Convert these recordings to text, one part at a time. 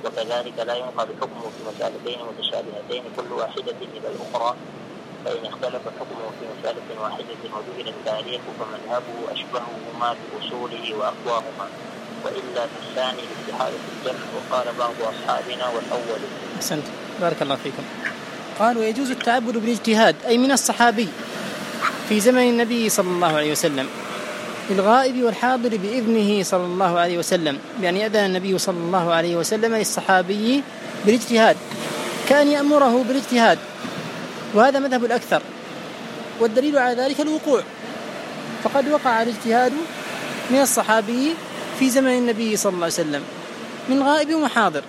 وكذلك لا ينقل حكمه في مسألتين متشابهتين كل واحدة إلى الأخرى، فإن اختلف حكمه في مسألة واحدة وجهل التاريخ فمذهبه أشبههما بأصوله وأقواهما، وإلا في الثاني لاستحالة الجمع. وقال بعض أصحابنا والأول. أحسنت، بارك الله فيكم. قال: ويجوز التعبد بالاجتهاد، أي من الصحابي في زمن النبي صلى الله عليه وسلم، للغائب والحاضر بإذنه صلى الله عليه وسلم، يعني أذن النبي صلى الله عليه وسلم للصحابي بالاجتهاد كأن يأمره بالاجتهاد، وهذا مذهب الأكثر، والدليل على ذلك الوقوع، فقد وقع الاجتهاد من الصحابي في زمن النبي صلى الله عليه وسلم من غائب وحاضر.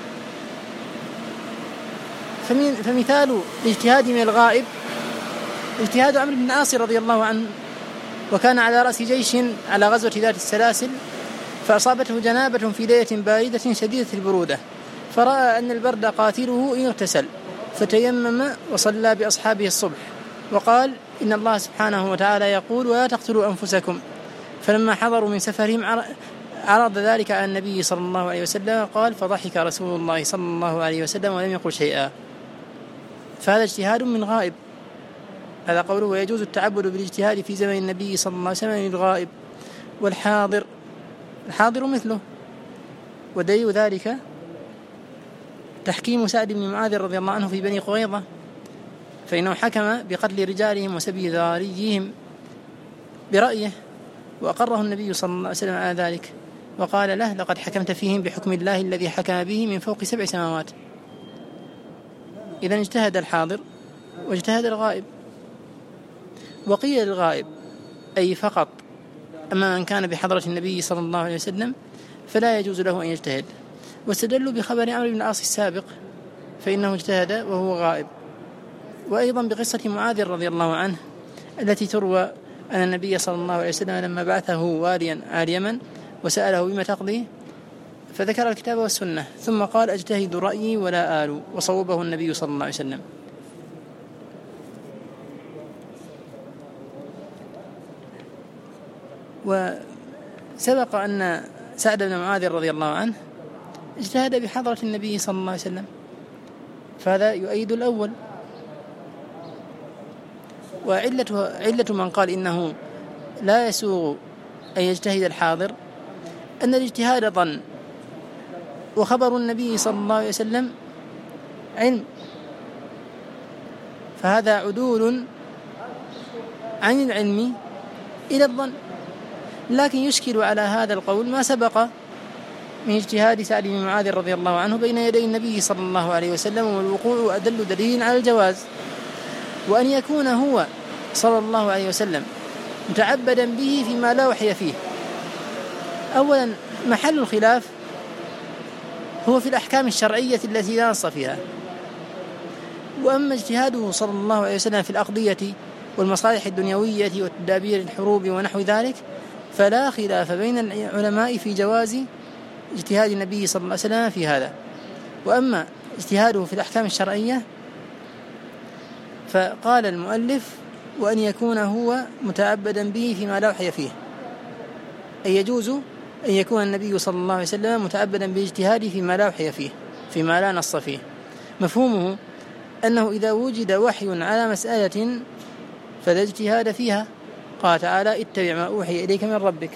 فمثال الاجتهاد من الغائب اجتهاد عمرو بن العاص رضي الله عنه، وكان على رأس جيش على غزوة ذات السلاسل، فأصابته جنابة في ليلة باردة شديدة البرودة، فرأى أن البرد قاتله إن اغتسل، فتيمم وصلى بأصحابه الصبح، وقال: إن الله سبحانه وتعالى يقول: ولا تقتلوا أنفسكم. فلما حضروا من سفرهم عرض ذلك على النبي صلى الله عليه وسلم، قال: فضحك رسول الله صلى الله عليه وسلم ولم يقل شيئا. فهذا اجتهاد من غائب. هذا قوله: ويجوز التعبد بالاجتهاد في زمن النبي صلى الله عليه وسلم للغائب والحاضر، الحاضر مثله. ودليل ذلك تحكيم سعد بن معاذ رضي الله عنه في بني قريظة، فإنه حكم بقتل رجالهم وسبي ذراريهم برأيه، وأقره النبي صلى الله عليه وسلم على ذلك، وقال له: لقد حكمت فيهم بحكم الله الذي حكم به من فوق 7 سماوات. إذن اجتهد الحاضر واجتهد الغائب. وقيل الغائب أي فقط، أما من كان بحضرة النبي صلى الله عليه وسلم فلا يجوز له أن يجتهد. واستدلوا بخبر عمرو بن العاص السابق فإنه اجتهد وهو غائب، وأيضا بقصة معاذ رضي الله عنه التي تروى أن النبي صلى الله عليه وسلم لما بعثه واليا على اليمن وسأله: بما تقضي؟ فذكر الكتاب والسنة، ثم قال: أجتهد رأيي ولا آل، وصوبه النبي صلى الله عليه وسلم. وسبق أن سعد بن معاذ رضي الله عنه اجتهد بحضرة النبي صلى الله عليه وسلم، فهذا يؤيد الأول. وعلة من قال إنه لا يسوغ أن يجتهد الحاضر أن الاجتهاد ظن، وخبر النبي صلى الله عليه وسلم علم، فهذا عدول عن العلم إلى الظن. لكن يشكل على هذا القول ما سبق من اجتهاد سعد بن معاذ رضي الله عنه بين يدي النبي صلى الله عليه وسلم، والوقوع أدل دليل على الجواز. وأن يكون هو صلى الله عليه وسلم متعبدا به فيما لا وحي فيه. أولا، محل الخلاف هو في الأحكام الشرعية التي لا نص فيها. وأما اجتهاده صلى الله عليه وسلم في الأقضية والمصالح الدنيوية وتدابير الحروب ونحو ذلك فلا خلاف بين العلماء في جواز اجتهاد النبي صلى الله عليه وسلم في هذا. وأما اجتهاده في الأحكام الشرعية فقال المؤلف: وأن يكون هو متعبدا به فيما لا وحي فيه، أي يجوز أن يكون النبي صلى الله عليه وسلم متعبدا باجتهاده فيما لا وحي فيه، فيما لا نص فيه. مفهومه أنه إذا وجد وحي على مسألة فلا اجتهاد فيها. قال تعالى: اتبع ما أوحي إليك من ربك.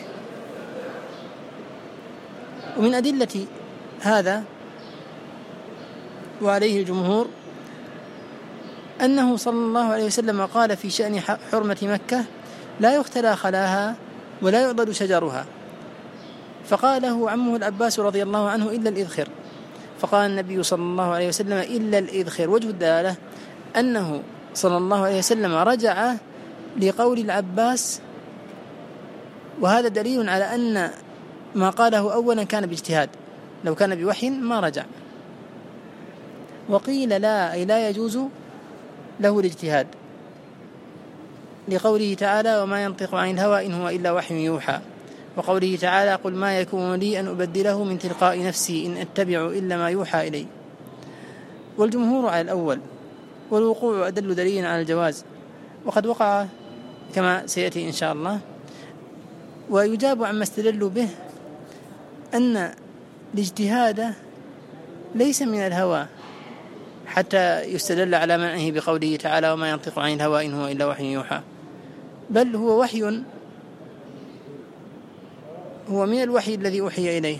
ومن أدلة هذا وعليه الجمهور أنه صلى الله عليه وسلم قال في شأن حرمة مكة: لا يختلى خلاها ولا يعضد شجرها، فقال له عمه العباس رضي الله عنه: إلا الإذخر. فقال النبي صلى الله عليه وسلم: إلا الإذخر. وجه الدلالة أنه صلى الله عليه وسلم رجع لقول العباس، وهذا دليل على أن ما قاله أولا كان باجتهاد، لو كان بوحي ما رجع. وقيل لا، أي لا يجوز له الاجتهاد، لقوله تعالى: وما ينطق عن الهوى إن هو إلا وحي يوحى. وقوله تعالى: قل ما يكون لي أن أبدله من تلقاء نفسي إن أتبع إلا ما يوحى إلي. والجمهور على الأول، والوقوع أدل دليل على الجواز، وقد وقع كما سيأتي إن شاء الله. ويجاب عما استدلوا به أن الاجتهاد ليس من الهوى حتى يستدل على منعه بقوله تعالى وما ينطق عن الهوى إن هو إلا وحي يوحى، بل هو وحي، هو من الوحي الذي أوحي إليه.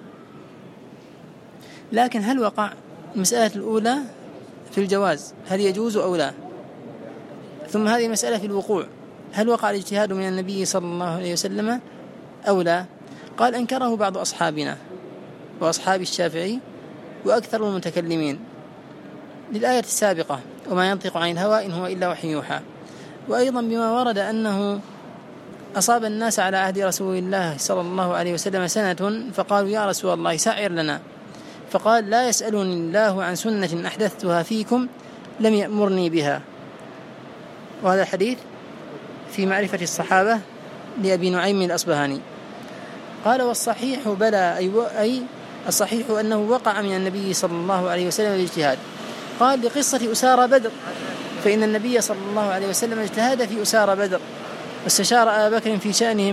لكن هل وقع؟ المسألة الأولى في الجواز، هل يجوز أو لا؟ ثم هذه مسألة في الوقوع، هل وقع الاجتهاد من النبي صلى الله عليه وسلم أو لا؟ قال أنكره بعض أصحابنا وأصحاب الشافعي وأكثر المتكلمين للآية السابقة وما ينطق عن الهوى إن هو إلا وحي يوحى، وأيضا بما ورد أنه أصاب الناس على عهد رسول الله صلى الله عليه وسلم سنة فقالوا يا رسول الله سعر لنا، فقال لا يسألني الله عن سنة أحدثتها فيكم لم يأمرني بها. وهذا الحديث في معرفة الصحابة لأبي نعيم الأصبهاني. قال والصحيح بلى، أي الصحيح أنه وقع من النبي صلى الله عليه وسلم الاجتهاد. قال لقصة أسارى بدر، فإن النبي صلى الله عليه وسلم اجتهد في أسارى بدر واستشار أبا بكر في شأنهم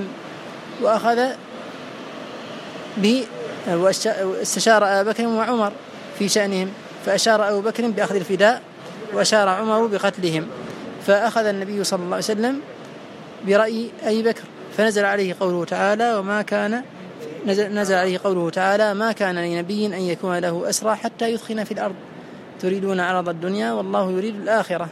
واستشار أبا بكر وعمر في شأنهم، فأشار أبو بكر بأخذ الفداء وأشار عمر بقتلهم، فأخذ النبي صلى الله عليه وسلم برأي أبي بكر، فنزل عليه قوله تعالى ما كان لنبي أن يكون له أسرى حتى يثخن في الأرض تريدون عرض الدنيا والله يريد الآخرة.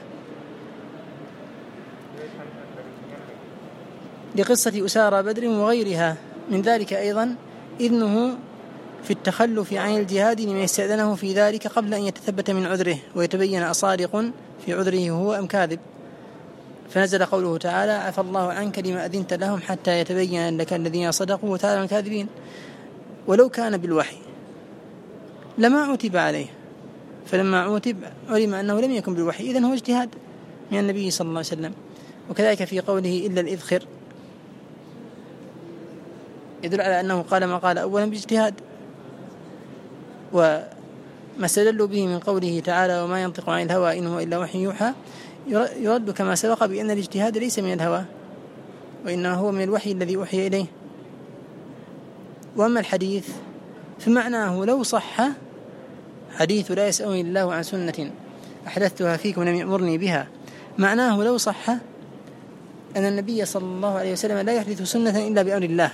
لقصة أسارى بدر وغيرها من ذلك أيضا إذنه في التخلف عن الجهاد لمن يستأذنه في ذلك قبل أن يتثبت من عذره ويتبين أصادق في عذره هو أم كاذب، فنزل قوله تعالى عفى الله عنك لما أذنت لهم حتى يتبين لك الذين صدقوا وتعالى الكاذبين. ولو كان بالوحي لما عتب عليه، فلما عتب علم أنه لم يكن بالوحي، إذن هو اجتهاد من النبي صلى الله عليه وسلم. وكذلك في قوله إلا الإذخر يدل على أنه قال ما قال أولا باجتهاد. وما استدلوا به من قوله تعالى وما ينطق عن الهوى إن هو إلا وحي يوحى يرد كما سبق بأن الاجتهاد ليس من الهوى وإنما هو من الوحي الذي أوحي إليه. وأما الحديث فمعناه لو صح حديث لا يسألني الله عن سنة أحدثتها فيكم لم يأمرني بها، معناه لو صح أن النبي صلى الله عليه وسلم لا يحدث سنة إلا بأمر الله،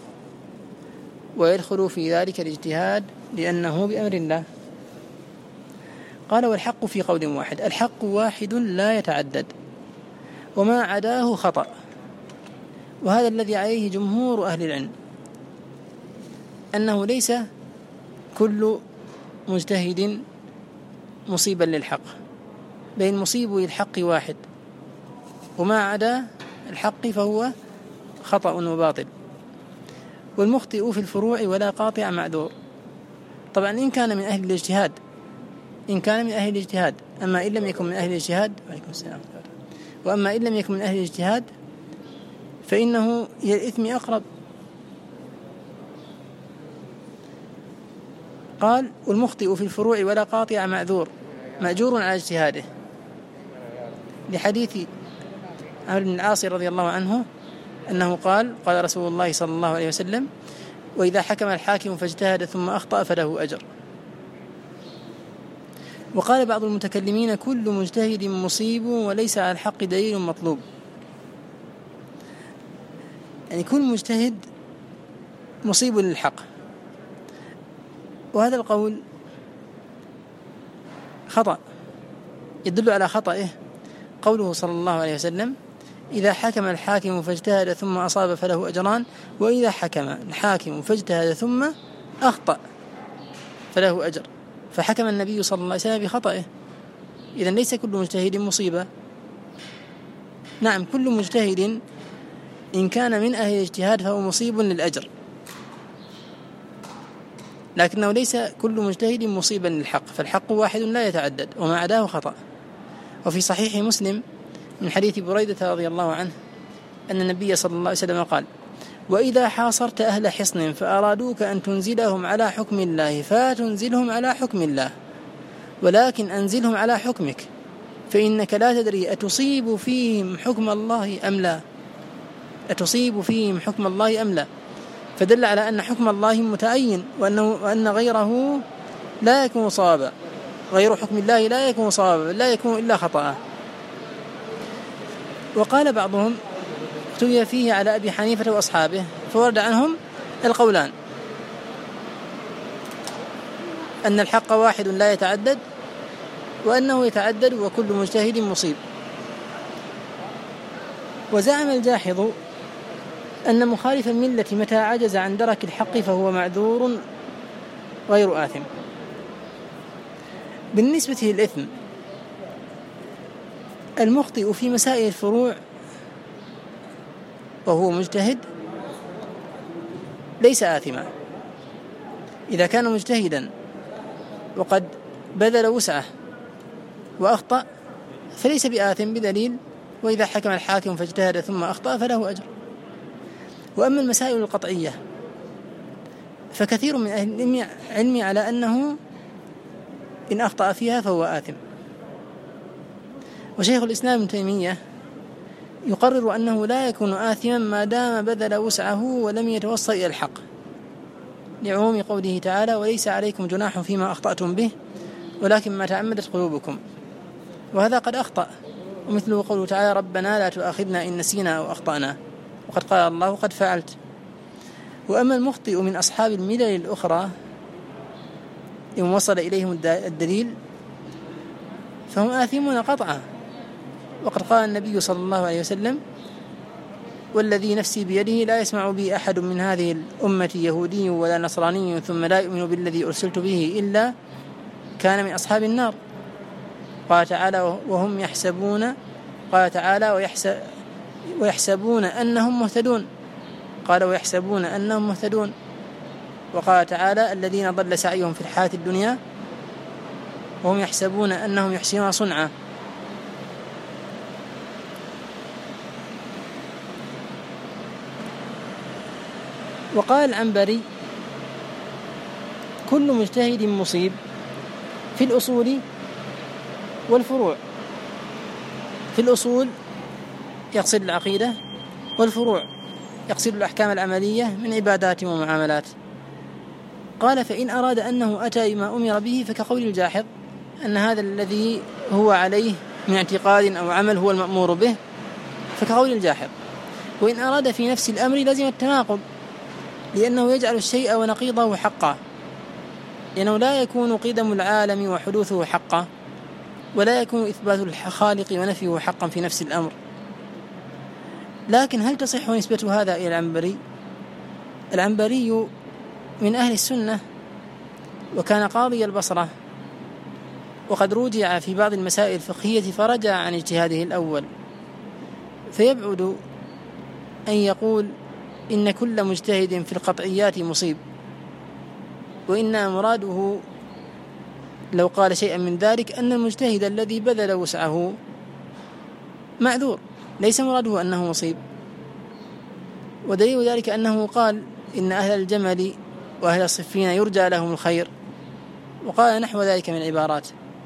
ويدخل في ذلك الاجتهاد لأنه بأمر الله. قال والحق في قول واحد، الحق واحد لا يتعدد وما عداه خطأ، وهذا الذي عليه جمهور أهل العلم، أنه ليس كل مجتهد مصيبا للحق، بل مصيب للحق واحد، وما عدا الحق فهو خطأ وباطل. والمخطئ في الفروع ولا قاطع معذور. طبعا إن كان من أهل الاجتهاد، أما إن لم يكن من أهل الاجتهاد وأما إن لم يكن من أهل الاجتهاد فإنه إلى الإثم أقرب. قال والمخطئ في الفروع ولا قاطع معذور مأجور على اجتهاده، لحديث عمرو بن العاص رضي الله عنه أنه قال رسول الله صلى الله عليه وسلم وإذا حكم الحاكم فاجتهد ثم أخطأ فله أجر. وقال بعض المتكلمين كل مجتهد مصيب وليس على الحق دليل مطلوب، يعني كل مجتهد مصيب للحق. وهذا القول خطأ، يدل على خطئه قوله صلى الله عليه وسلم إذا حكم الحاكم فاجتهد ثم أصاب فله أجران، وإذا حكم الحاكم فاجتهد ثم أخطأ فله أجر، فحكم النبي صلى الله عليه وسلم بخطئه. إذن ليس كل مجتهد مصيبة. نعم كل مجتهد إن كان من أهل الاجتهاد فهو مصيب للأجر، لكنه ليس كل مجتهد مصيبا للحق، فالحق واحد لا يتعدد وما عداه خطأ. وفي صحيح مسلم من حديث بريدة رضي الله عنه أن النبي صلى الله عليه وسلم قال وإذا حاصرت أهل حصن فأرادوك أن تنزلهم على حكم الله فتنزلهم على حكم الله، ولكن أنزلهم على حكمك، فإنك لا تدري أتصيب فيهم حكم الله أم لا. فدل على أن حكم الله متعين وأن غيره لا يكون صوابا، غير حكم الله لا يكون صوابا، لا يكون إلا خطأ. وقال بعضهم اختلف فيه على أبي حنيفة وأصحابه، فورد عنهم القولان: أن الحق واحد لا يتعدد، وأنه يتعدد وكل مجتهد مصيب. وزعم الجاحظ أن مخالف الملة متى عجز عن درك الحق فهو معذور غير آثم. بالنسبة للإثم، المخطئ في مسائل الفروع وهو مجتهد ليس آثما. إذا كان مجتهدا وقد بذل وسعه وأخطأ فليس بآثم بدليل: وإذا حكم الحاكم فاجتهد ثم أخطأ فله أجر. وأما المسائل القطعية فكثير من أهل العلم على أنه إن أخطأ فيها فهو آثم. وشيخ الإسلام ابن تيمية يقرر أنه لا يكون آثما ما دام بذل وسعه ولم يتوصل إلى الحق، لعموم قوله تعالى: وليس عليكم جناح فيما أخطأتم به ولكن ما تعمدت قلوبكم. وهذا قد أخطأ، ومثله قوله تعالى: ربنا لا تؤاخذنا إن نسينا أو أخطأنا، وقد قال الله: قد فعلت. وأما المخطئ من أصحاب الملل الأخرى إن وصل إليهم الدليل فهم آثمون قطعا. وقد قال النبي صلى الله عليه وسلم: والذي نفسي بيده لا يسمع بي أحد من هذه الأمة يهودي ولا نصراني ثم لا يؤمن بالذي أرسلت به إلا كان من أصحاب النار. قال تعالى: وهم يحسبون، قال تعالى: ويحسبون أنهم مهتدون، قال: ويحسبون أنهم مهتدون. وقال تعالى: الذين ضل سعيهم في الحياة الدنيا وهم يحسبون أنهم يحسنون صنعا. وقال العنبري: كل مجتهد مصيب في الأصول والفروع. في الأصول يقصد العقيدة، والفروع يقصد الأحكام العملية من عبادات ومعاملات. قال: فإن أراد أنه أتى بما أمر به فكقول الجاحظ أن هذا الذي هو عليه من اعتقاد أو عمل هو المأمور به، فكقول الجاحظ. وإن أراد في نفس الأمر لازم التناقض، لأنه يجعل الشيء ونقيضه حقا، لأنه لا يكون قدم العالم وحدوثه حقا، ولا يكون إثبات الخالق ونفيه حقا في نفس الأمر. لكن هل تصح نسبة هذا إلى العنبري؟ العنبري من أهل السنة، وكان قاضي البصرة، وقد رجع في بعض المسائل الفقهية فرجع عن اجتهاده الأول، فيبعد أن يقول إن كل مجتهد في القطعيات مصيب، وإن مراده لو قال شيئا من ذلك أن المجتهد الذي بذل وسعه معذور، ليس مراده أنه مصيب. ودليل ذلك أنه قال: إن أهل الجمل وأهل الصفين يرجى لهم الخير، وقال نحو ذلك من العبارات.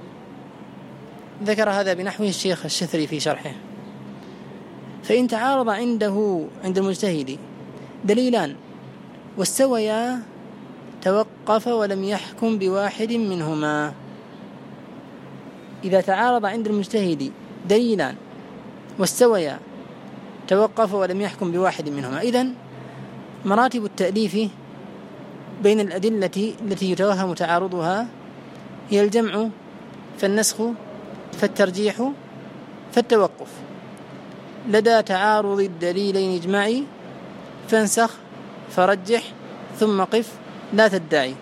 ذكر هذا بنحوه الشيخ الشثري في شرحه. فإن تعارض عند المجتهد دليلان واستويا توقف ولم يحكم بواحد منهما. إذا تعارض عند المجتهد دليلان واستويا توقف ولم يحكم بواحد منهما. إذن مراتب التأليف بين الأدلة التي يتوهم تعارضها هي الجمع، فالنسخ، فالترجيح، فالتوقف. لدى تعارض الدليلين اجمعي، فانسخ، فرجح، ثم قف، لا تدعي.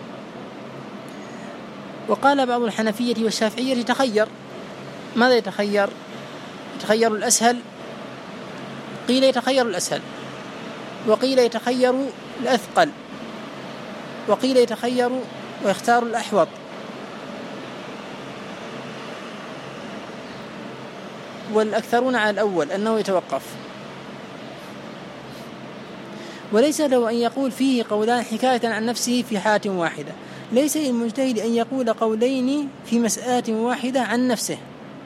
وقال بعض الحنفية والشافعية يتخير. ماذا يتخير؟ يتخير الأسهل، قيل يتخير الأسهل، وقيل يتخير الأثقل، وقيل يتخير ويختار الأحوط. والأكثرون على الأول أنه يتوقف. وليس له أن يقول فيه قولان حكاية عن نفسه في حالة واحدة. ليس للمجتهد أن يقول قولين في مسألة واحدة عن نفسه،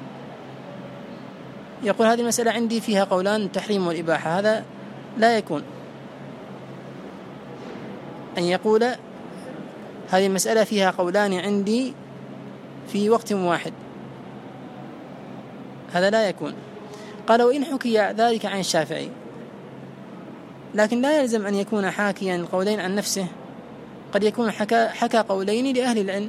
يقول هذه المسألة عندي فيها قولان التحريم والإباحة، هذا لا يكون. أن يقول هذه المسألة فيها قولان عندي في وقت واحد، هذا لا يكون. قال وإن حكي ذلك عن الشافعي، لكن لا يلزم أن يكون حاكيا القولين عن نفسه، قد يكون حكى قولين لأهل العلم.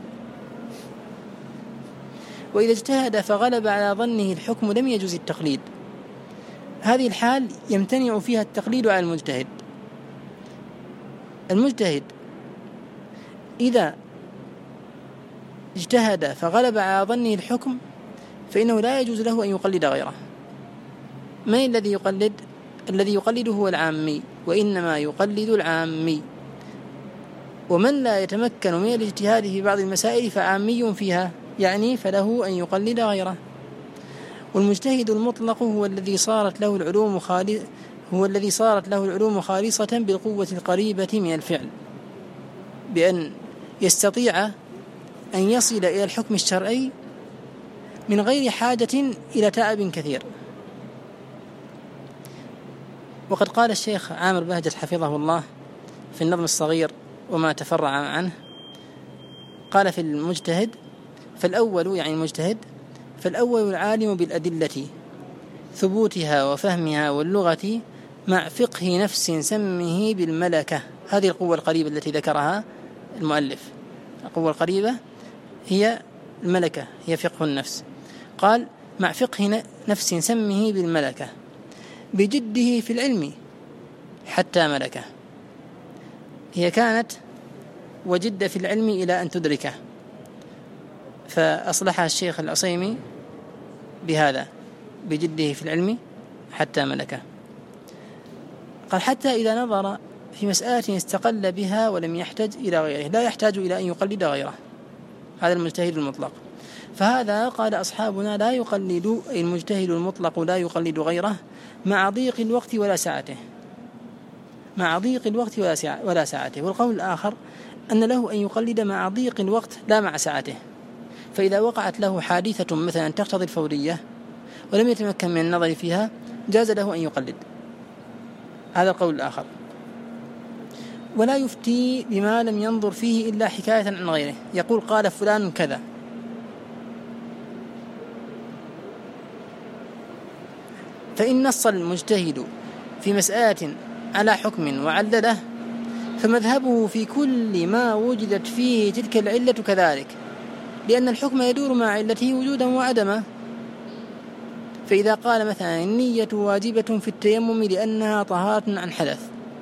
وإذا اجتهد فغلب على ظنه الحكم لم يجوز التقليد، هذه الحال يمتنع فيها التقليد على المجتهد. المجتهد إذا اجتهد فغلب على ظنه الحكم فإنه لا يجوز له أن يقلد غيره. من الذي يقلد؟ الذي يقلد هو العامي، وإنما يقلد العامي. ومن لا يتمكن من الاجتهاد في بعض المسائل فعامي فيها، يعني فله أن يقلد غيره. والمجتهد المطلق هو الذي صارت له العلوم خالصة بالقوة القريبة من الفعل، بأن يستطيع أن يصل إلى الحكم الشرعي من غير حاجة إلى تعب كثير. وقد قال الشيخ عامر بهجت حفظه الله في النظم الصغير وما تفرع عنه، قال في المجتهد فالأول، يعني المجتهد، فالأول العالم بالأدلة ثبوتها وفهمها واللغة مع فقه نفس سمه بالملكة. هذه القوة القريبة التي ذكرها المؤلف، القوة القريبة هي الملكة، هي فقه النفس. قال مع فقه نفس سمه بالملكة بجده في العلم حتى ملكه، هي كانت وجد في العلم إلى أن تدركه، فأصلحها الشيخ العصيمي بهذا بجده في العلم حتى ملكه. قال حتى إذا نظر في مسألة استقل بها ولم يحتاج إلى غيره، لا يحتاج إلى أن يقلد غيره، هذا المجتهد المطلق. فهذا قال أصحابنا لا يقلد، المجتهد المطلق لا يقلد غيره مع ضيق الوقت ولا سعته، مع ضيق الوقت ولا سعته. والقول الآخر أن له أن يقلد مع ضيق الوقت لا مع سعته، فإذا وقعت له حادثة مثلا تقتضي الفورية ولم يتمكن من النظر فيها جاز له أن يقلد، هذا القول الآخر. ولا يفتي بما لم ينظر فيه إلا حكاية عن غيره، يقول قال فلان كذا، فإن نص المجتهد في مسألة على حكم وعلله فمذهبه في كل ما وجدت فيه تلك العلة كذلك، لأن الحكم يدور مع علته وجودا وعدما. فإذا قال مثلا النية واجبة في التيمم لأنها طهارة عن حدث،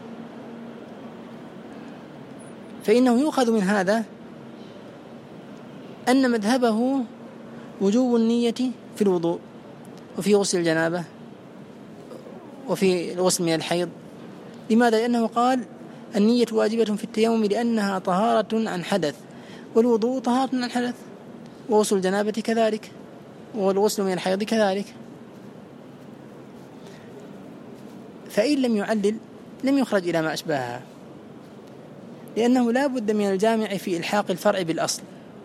فإنه يؤخذ من هذا أن مذهبه وجوب النية في الوضوء وفي غسل الجنابة وفي الغسل من الحيض. لماذا؟ لأنه قال النية واجبة في التيمم لأنها طهارة عن حدث، والوضوء طهارة عن حدث، وغسل الجنابة كذلك، والغسل من الحيض كذلك. فإن لم يعلل لم يخرج إلى ما أشبهها، لأنه لا بد من الجامع في إلحاق الفرع بالأصل،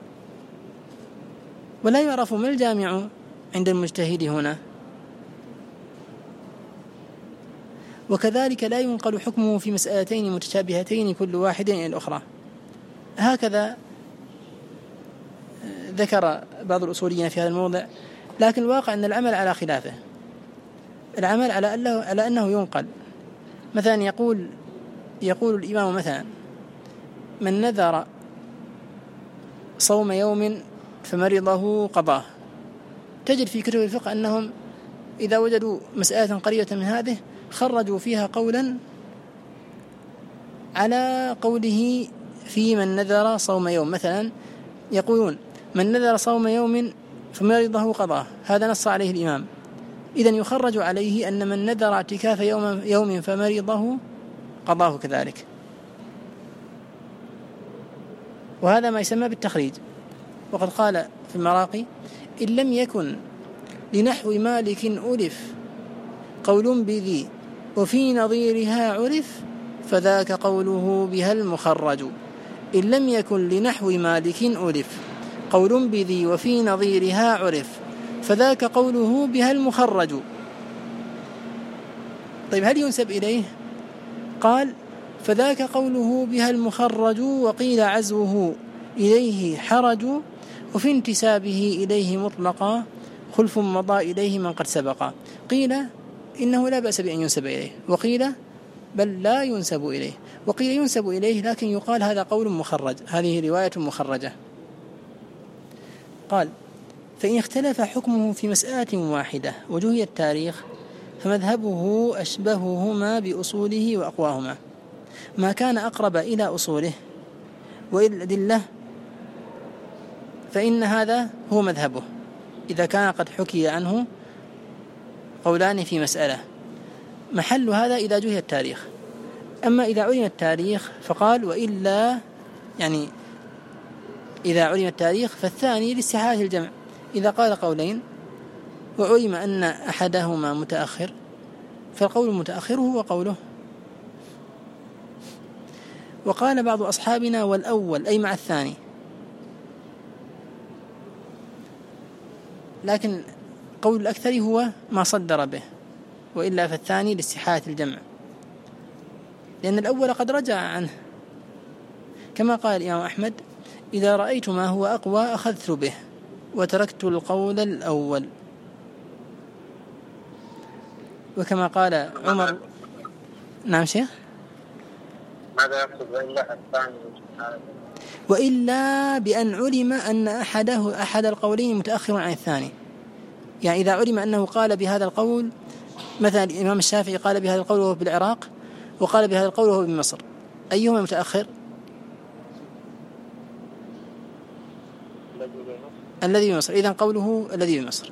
ولا يعرف ما الجامع عند المجتهد هنا. وكذلك لا ينقل حكمه في مسألتين متشابهتين كل واحد إلى الأخرى. هكذا ذكر بعض الأصوليين في هذا الموضع، لكن الواقع أن العمل على خلافه، العمل على أنه ينقل. مثلا يقول الإمام مثلا من نذر صوم يوم فمرضه قضاه، تجد في كتب الفقه أنهم إذا وجدوا مسألة قريبة من هذه خرجوا فيها قولا على قوله في من نذر صوم يوم. مثلا يقولون من نذر صوم يوم فمرضه قضاه، هذا نص عليه الإمام، إذن يخرج عليه أن من نذر اعتكاف يوم فمرضه قضاه كذلك. وهذا ما يسمى بالتخريج. وقد قال في المراقي إن لم يكن لنحو مالك ألف قول بذي وفي نظيرها عرف فذاك قوله بها المخرج. إن لم يكن لنحو مالك ألف قول بذي وفي نظيرها عرف فذاك قوله بها المخرج. طيب هل ينسب إليه؟ قال فذاك قوله بها المخرج، وقيل عزوه إليه حرج، وفي انتسابه إليه مطلقا خلف مضى إليه من قد سبق. قيل إنه لا بأس بأن ينسب إليه، وقيل بل لا ينسب إليه، وقيل ينسب إليه لكن يقال هذا قول مخرج، هذه رواية مخرجة. قال: فإن اختلف حكمه في مسألة واحدة وجهي التاريخ فمذهبه أشبههما بأصوله وأقواهما، ما كان أقرب إلى أصوله وإلى الأدلة فإن هذا هو مذهبه، إذا كان قد حكي عنه قولان في مسألة. محل هذا إذا جهي التاريخ. أما إذا علم التاريخ فقال: وإلا، يعني إذا علم التاريخ فالثاني لاستحالة الجمع. إذا قال قولين وعلم أن أحدهما متأخر فالقول المتأخر هو قوله. وقال بعض أصحابنا: والأول أي مع الثاني، لكن قول الأكثر هو ما صدر به، وإلا فالثاني لاستحالة الجمع، لأن الأول قد رجع عنه، كما قال الإمام أحمد: إذا رأيت ما هو أقوى أخذت به وتركت القول الأول. وكما قال عمر. نعم شيخ. ماذا يقصد وإلا الثاني؟ وإلا بأن علم أن أحد القولين متأخر عن الثاني، يعني إذا علم أنه قال بهذا القول، مثلا الإمام الشافعي قال بهذا القول وهو بالعراق، وقال بهذا القول وهو بمصر، أيهما متأخر؟ الذي بمصر. إذن قوله الذي بمصر.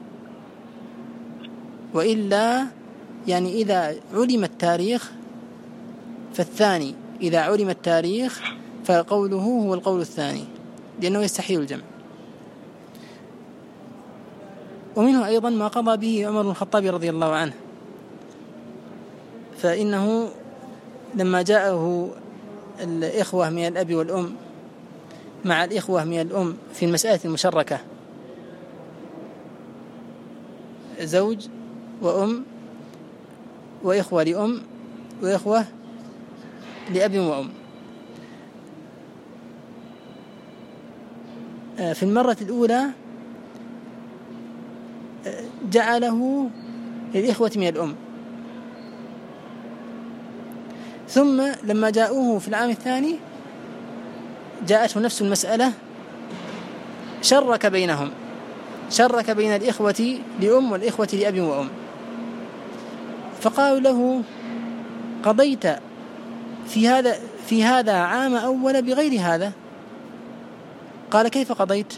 وإلا يعني إذا علم التاريخ فالثاني، إذا علم التاريخ فقوله هو القول الثاني، لأنه يستحيل الجمع. ومنه أيضا ما قضى به عمر بن الخطاب رضي الله عنه، فإنه لما جاءه الإخوة من الأب والأم مع الإخوة من الأم في المسألة المشركة، زوج وأم وإخوة لأم وإخوة لأب وأم، في المرة الأولى جعله للإخوة من الأم، ثم لما جاءوه في العام الثاني جاءته نفس المسألة، شرك بينهم، شرك بين الإخوة لأم والإخوة لأب وأم، فقالوا له: قضيت في هذا عام أول بغير هذا. قال: كيف قضيت؟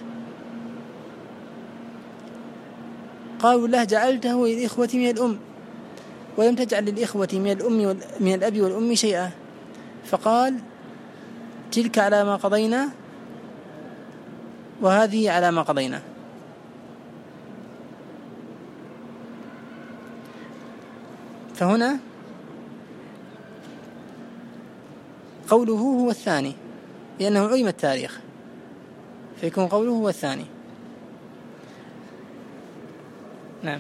قالوا له: جعلته للإخوة من الأم ولم تجعل للإخوة من الأب والأم شيئا. فقال: تلك على ما قضينا وهذه على ما قضينا. فهنا قوله هو الثاني لأنه علم التاريخ، فيكون قوله هو الثاني. نعم.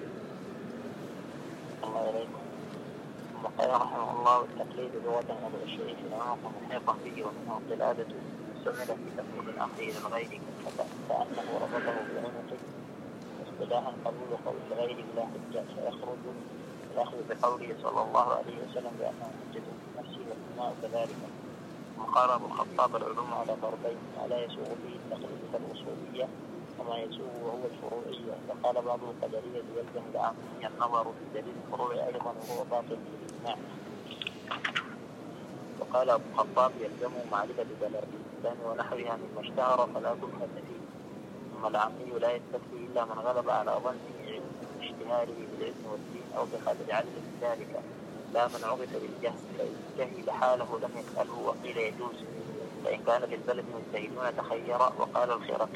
الله إليكم. وقال رحمه الله: التقليد لغة وضع الشيء في العمق محيطا به، ومنه القلادة استعمل في تقليد الأخذ للغير كأنه ربطه بعنقه. اصطلاحا قبول قول الغير بلا حجة، فيخرج الأخذ بقوله صلى الله عليه وسلم بأنه حجة في نفسه والإماء كذلك. وقال أبو الخطاب: العلوم على ضربين، ما لا يسوغ به التقليد كالأصولية وما يسوغ وهو الفروعية. وقال بعض القدرية: يلزم العامية النظر في دليل الفروع أيضا وهو باطل بالإجماع. وقال أبو الخطاب: يلزم معرفة دلائل الإسلام ونحوها مما اشتهر فلا تبحث فيه. ثم العامي لا يستفتي إلا من غلب على ظنه اشتهاره بالعلم والدين أو بخالد علم ذلك، لا من عرف بالجهل، فإن جهل حاله لم يسأله وقيل يجوز، فإن كان في البلد مجتهدون تخير. وقال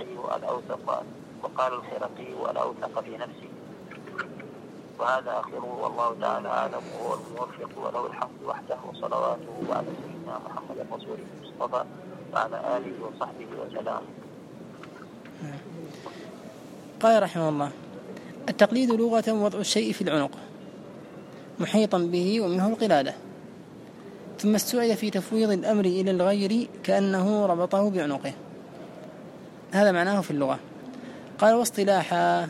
الخرقي الأوثق في نفسه. وهذا آخره، والله تعالى أعلم، وهو الموفق، وله الحمد وحده، وصلواته على سيدنا محمد رسول المصطفى وعلى آله وصحبه وسلم. قال رحمه الله: التقليد لغة وضع الشيء في العنق محيطا به، ومنه القلادة. ثم استوعب في تفويض الأمر إلى الغير كأنه ربطه بعنقه. هذا معناه في اللغة. قال واصطلاحا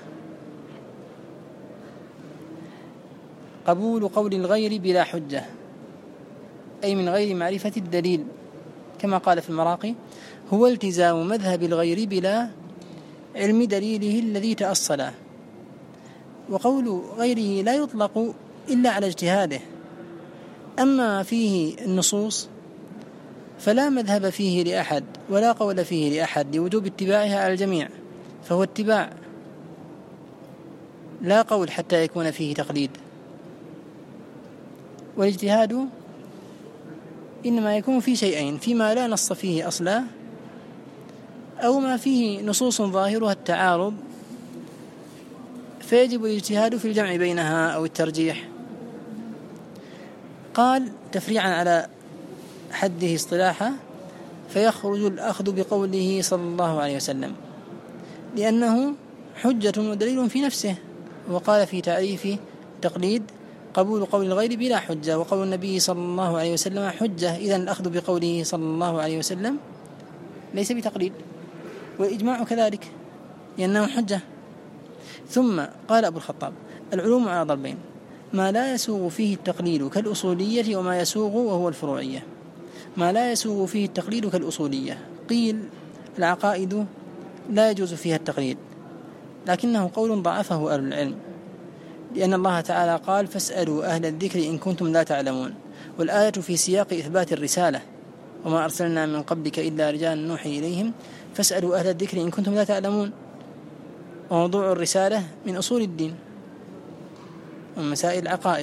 قبول قول الغير بلا حجة، أي من غير معرفة الدليل، كما قال في المراقي: هو التزام مذهب الغير بلا علم دليله الذي تأصله. وقول غيره لا يطلق إلا على اجتهاده، أما فيه النصوص فلا مذهب فيه لأحد ولا قول فيه لأحد لوجوب اتباعها على الجميع، فهو اتباع لا قول حتى يكون فيه تقليد. والاجتهاد إنما يكون في شيئين: فيما لا نص فيه أصلا، أو ما فيه نصوص ظاهرها التعارض فيجب الاجتهاد في الجمع بينها أو الترجيح. قال تفريعا على حده اصطلاحا: فيخرج الأخذ بقوله صلى الله عليه وسلم، لأنه حجة ودليل في نفسه. وقال في تعريف تقليد: قبول قول الغير بلا حجة، وقول النبي صلى الله عليه وسلم حجة. إذن الأخذ بقوله صلى الله عليه وسلم ليس بتقليد، والإجماع كذلك لأنه حجة. ثم قال أبو الخطاب: العلوم على ضربين: ما لا يسوغ فيه التقليد كالأصولية، وما يسوغ وهو الفروعية. ما لا يسوغ فيه التقليد كالأصولية، قيل العقائد لا يجوز فيها التقليد، لكنه قول ضعفه أهل العلم، لأن الله تعالى قال: فاسألوا أهل الذكر إن كنتم لا تعلمون، والآية في سياق إثبات الرسالة: وما أرسلنا من قبلك إلا رجالا نوحي إليهم فاسألوا أهل الذكر إن كنتم لا تعلمون. وموضوع الرسالة من أصول الدين ومن مسائل العقائد.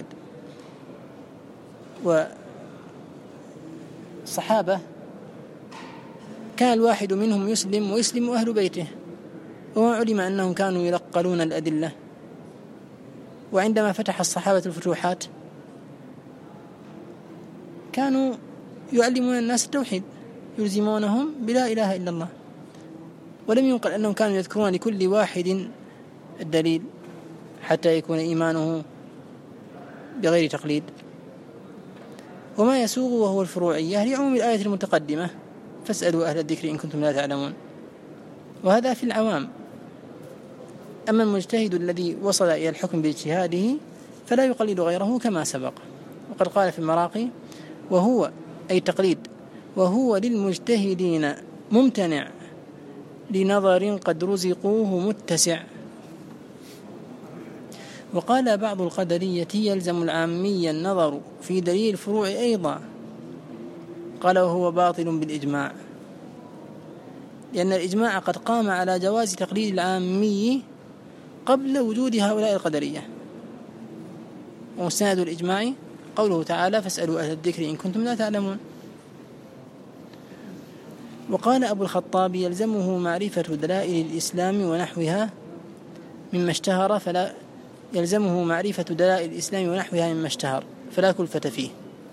والصحابة كان الواحد منهم يسلم ويسلم أهل بيته، وعلم أنهم كانوا يلقلون الأدلة. وعندما فتح الصحابة الفتوحات كانوا يعلمون الناس التوحيد، يلزمونهم بلا إله إلا الله، ولم ينقل أنهم كانوا يذكرون لكل واحد الدليل حتى يكون إيمانه بغير تقليد. وما يسوغ وهو الفروعية لعموم الآية المتقدمة: فاسألوا أهل الذكر إن كنتم لا تعلمون. وهذا في العوام. أما المجتهد الذي وصل إلى الحكم باجتهاده فلا يقلد غيره كما سبق. وقد قال في المراقي: وهو أي تقليد وهو للمجتهدين ممتنع لنظر قد رزقوه متسع. وقال بعض القدرية: يلزم العامي النظر في دليل الفروع أيضا. قال: وهو باطل بالإجماع، لأن الإجماع قد قام على جواز تقليد العامي قبل وجود هؤلاء القدرية. ومستند الإجماع قوله تعالى: فاسألوا أهل الذكر إن كنتم لا تعلمون. وقال أبو الخطاب: يلزمه معرفة دلائل الإسلام ونحوها مما اشتهر فلا يلزمه معرفة دلائل الإسلام ونحوها مما اشتهر فلا كلفة فيه.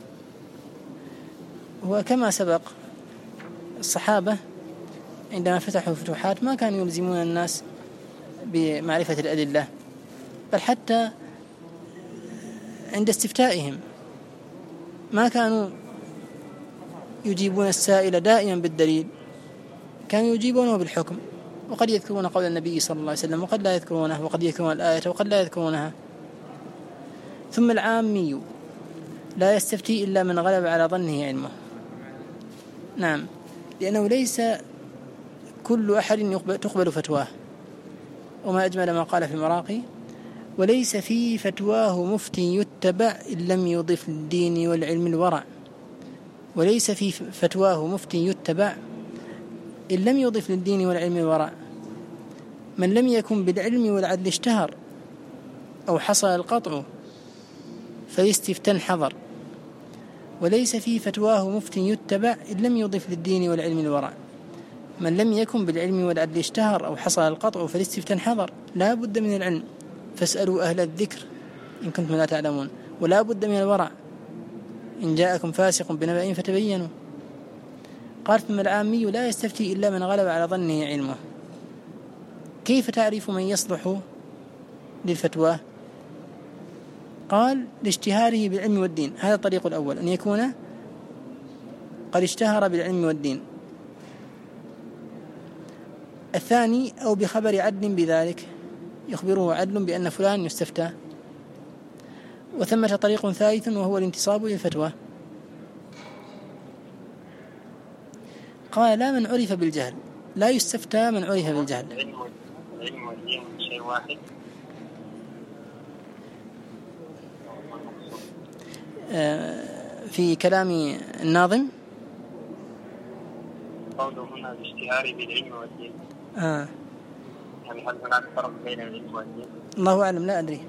وكما سبق الصحابة عندما فتحوا الفتوحات ما كانوا يلزمون الناس بمعرفة الأدلة، بل حتى عند استفتائهم ما كانوا يجيبون السائل دائما بالدليل، كانوا يجيبونه بالحكم. وقد يذكرون قول النبي صلى الله عليه وسلم وقد لا يذكرونه، وقد يذكرون الآية وقد لا يذكرونها. ثم العامي لا يستفتي إلا من غلب على ظنه علمه. نعم، لأنه ليس كل أحد تقبل فتواه. وما أجمل ما قال في المراقي: وليس في فتواه مفتي يتبع إن لم يضف للدين والعلم الورع. وليس في فتواه مفتي يتبع إن لم يضف للدين والعلم الورع. من لم يكن بالعلم والعدل اشتهر، أو حصل القطع فالاستفتاء حضر. وليس في فتواه مفتي يتبع إن لم يضف للدين والعلم الورع. من لم يكن بالعلم والعدل اشتهر، أو حصل القطع فالاستفتاء حضر. لا بد من العلم، فاسألوا أهل الذكر إن كنتم لا تعلمون. ولا بد من الورع، إن جاءكم فاسق بنبأ فتبينوا. قال: ثم العامي لا يستفتي إلا من غلب على ظنه علمه. كيف تعرف من يصلح للفتوى؟ قال: لاشتهاره بالعلم والدين. هذا الطريق الأول، أن يكون قد اشتهر بالعلم والدين. الثاني أو بخبر عدل بذلك يخبره عدل بأن فلان يستفتى. وثمة طريق ثالث وهو الانتصاب للفتوى. قال لا من عرف بالجهل، لا يستفتى من عرف بالجهل. العلم والدين شيء واحد. في كلام الناظم قوله هنا باشتهار بالعلم والدين، يعني هل هناك فرق بين العلم والدين؟ الله أعلم، لا أدري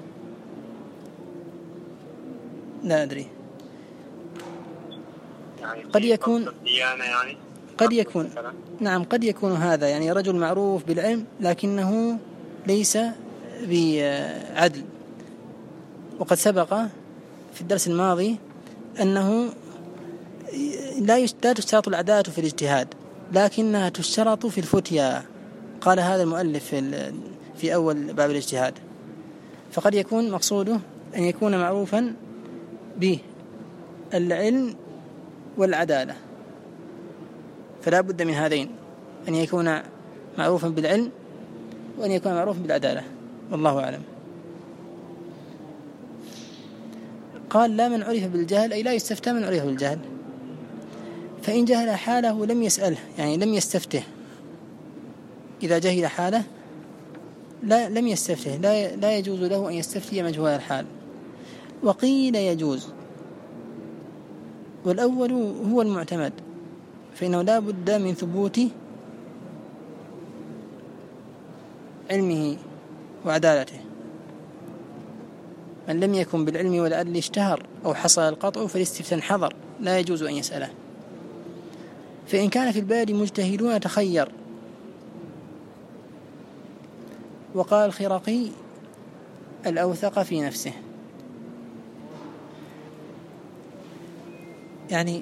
يعني قد يكون يعني قد يكون نعم، قد يكون هذا يعني رجل معروف بالعلم لكنه ليس بعدل. وقد سبق في الدرس الماضي أنه لا تشترط العدالة في الاجتهاد لكنها تشترط في الفتيا. قال هذا المؤلف في أول باب الاجتهاد. فقد يكون مقصوده أن يكون معروفا بالعلم والعدالة، فلا بد من هذين، أن يكون معروفا بالعلم وأن يكون معروفا بالعدالة، والله أعلم. قال لا من عرف بالجهل، أي لا يستفتى من عرف بالجهل. فإن جهل حاله لم يسأله، يعني لم يستفته. إذا جهل حاله لم يستفته، لا يجوز له أن يستفتي مجهول الحال. وقيل يجوز، والأول هو المعتمد، فإنه لا بد من ثبوت علمه وعدالته. من لم يكن بالعلم والعدل اشتهر أو حصل القطع فالاستفتاء حضر، لا يجوز أن يسأله. فإن كان في البلد مجتهدون تخير. وقال الخرقي الأوثق في نفسه، يعني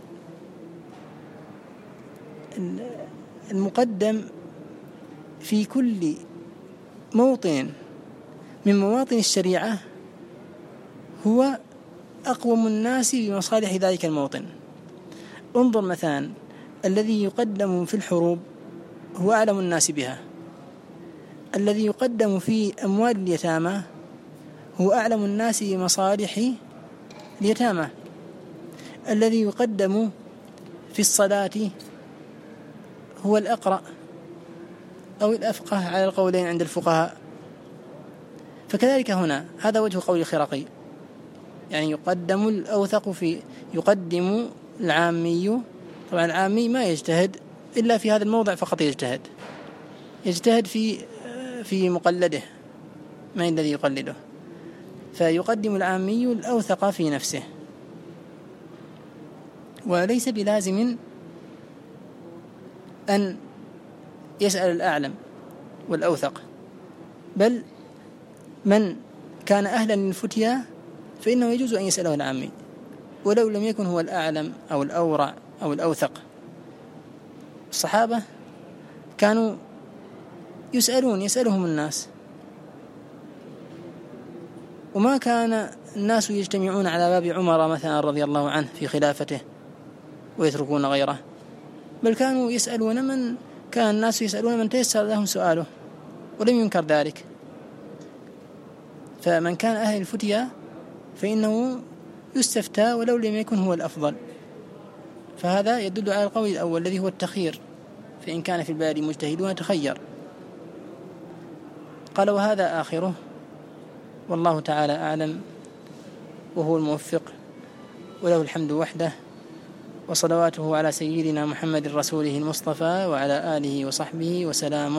المقدم في كل موطن من مواطن الشريعة هو أقوم الناس بمصالح ذلك الموطن. انظر مثلا، الذي يقدم في الحروب هو أعلم الناس بها، الذي يقدم في أموال اليتامى هو أعلم الناس بمصالح اليتامى، الذي يقدم في الصلاة هو الأقرأ أو الأفقه على القولين عند الفقهاء. فكذلك هنا هذا وجه قول الخرقي، يعني يقدم الأوثق يقدم العامي. طبعا العامي ما يجتهد إلا في هذا الموضع فقط، يجتهد في مقلده، ما الذي يقلده، فيقدم العامي الأوثق في نفسه. وليس بلازم أن يسأل الأعلم والأوثق، بل من كان أهلا للفتيا فإنه يجوز أن يسأله العامي ولو لم يكن هو الأعلم أو الأورع أو الأوثق. الصحابة كانوا يسألهم الناس، وما كان الناس يجتمعون على باب عمر مثلا رضي الله عنه في خلافته ويتركون غيره، بل كانوا يسألون كان الناس يسألون من تيسر لهم سؤاله ولم ينكر ذلك. فمن كان أهل الفتيا فإنه يستفتى ولو لم يكن هو الأفضل. فهذا يدل على القول الأول الذي هو التخيير، فإن كان في البلد مجتهدون تخير. قال وهذا آخره، والله تعالى أعلم وهو الموفق، وله الحمد وحده، وصلواته على سيدنا محمد رسوله المصطفى وعلى آله وصحبه وسلامه.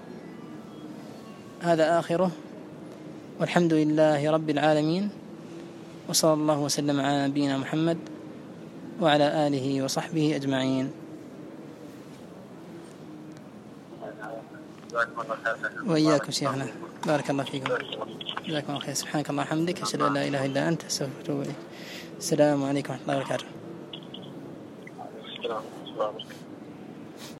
هذا آخره، والحمد لله رب العالمين، وصلى الله وسلم على نبينا محمد وعلى آله وصحبه أجمعين. وإياكم شيخنا، بارك الله فيكم، جزاكم الله خير. سبحانك اللهم وبحمدك، أشهد أن لا إله إلا أنت، أستغفرك وأتوب إليك. السلام عليكم ورحمة الله وبركاته.